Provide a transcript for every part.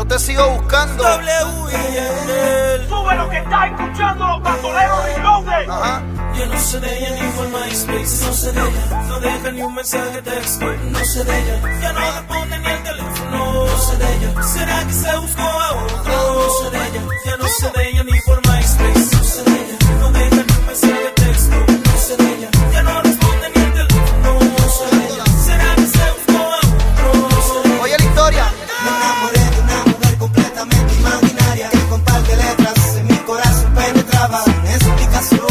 Yo te sigo buscando. Sube lo que estás escuchando, los bandoleros Reloaded. Ajá. Yo no sé de ella ni por MySpace, no sé de ella, no deja ni un mensaje de texto, no sé de ella, ya no responde ni el teléfono, no sé de ella, será que se buscó a otro, no sé de ella, ya no sé de ella ni por MySpace, no sé de ella, no deja ni un mensaje de texto, no sé de ella, ya no responde ni el teléfono, no sé de ella, será que se buscó a otro, no sé de ella. Oye la historia. Me enamoré de una mujer completamente imaginaria que con par de letras en mi corazón penetraba sin explicación.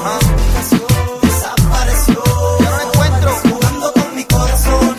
Desapareció. Ya no la encuentro. Jugando con mi corazón.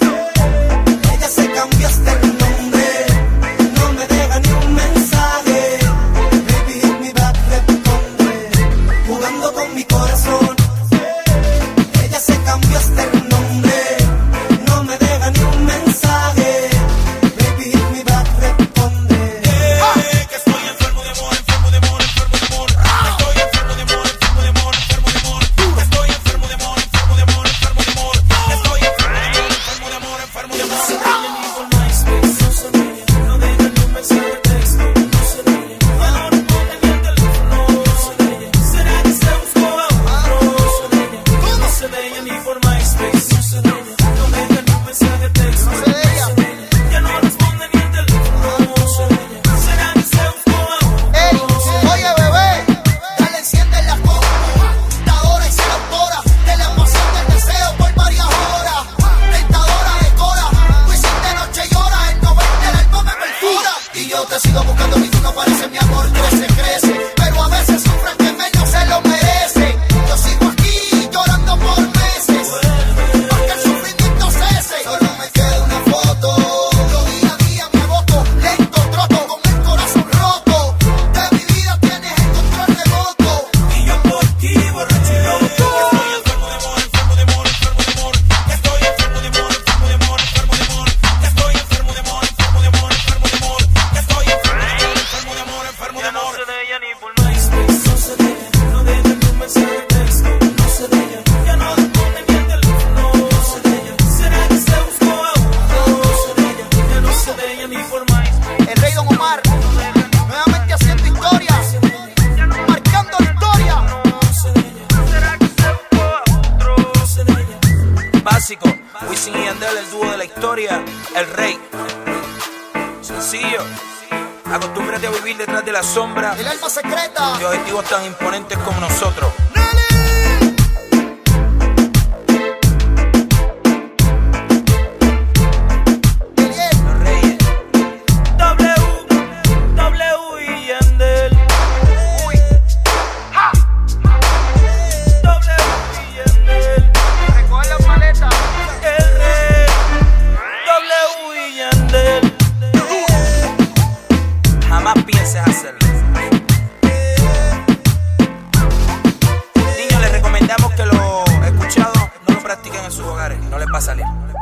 Ella se cambió hasta el nombre. No me deja ni un mensaje. Baby, hit me back, responde. Jugando con mi corazón. Ella se cambió hasta el nombre. No me deja ni un mensaje. Baby, hit me back, responde. Que estoy enfermo de amor, enfermo de amor, enfermo de amor. Estoy enfermo de amor, enfermo de amor, enfermo de amor. Estoy enfermo de amor, enfermo de amor, enfermo de amor. Estoy enfermo de amor, enfermo de amor. No sé de ella ni por MySpace, no sé de ella, no deja ni un mensaje de texto, no sé de ella, ya no responde ni el teléfono, no sé de ella, será que se buscó a otro, no sé de ella, no sé de ella ni por MySpace, no sé de ella, no deja ni un mensaje de texto, No sé de ella. ya no responde ni el teléfono, no sé de ella, será que se buscó a otro. Ey, oye bebé. Dale, enciende la computadora y se autora de la emoción del deseo por varias horas. Tentadora de cora, tú hiciste noche y hora, el 90 el alma me perfora. Y yo te sigo buscando y tú no pareces mi amor, crece, crece. Pero a veces sufre el que menos se lo merece. Yo sigo aquí llorando por meses, porque el sufrimiento cese. Solo me queda una foto, yo día a día me boto, lento troto con el corazón roto. De mi vida tienes el control remoto. Y yo por ti, borracho y loco. Estoy enfermo de amor, enfermo de amor, enfermo de amor. Estoy enfermo de amor, enfermo de amor, enfermo de amor. Estoy enfermo de amor, enfermo de amor, enfermo de amor. Estoy enfermo de amor, enfermo de amor. No sé de ella ni por MySpace, no sé de ella, no deja ni un mensaje de texto, no sé de ella, ya no responde ni el teléfono, no sé de ella, será que se buscó a otro, no sé de ella, ya no sé de ella ni por MySpace. El rey Don Omar. Nuevamente haciendo historia. Marcando la historia. Básico, Wisin y Yandel, el dúo de la historia, el rey. Sencillo, acostúmbrate a vivir detrás de la sombra El alma secreta. de objetivos tan imponentes como nosotros. Los reyes. W y Yandel. Uy. Ja. W y Yandel. Recoge las maletas. El rey. W y Yandel. Jamás pienses hacerlo. Niños, les recomendamos que lo escuchado no lo practiquen en sus hogares. No les va a salir.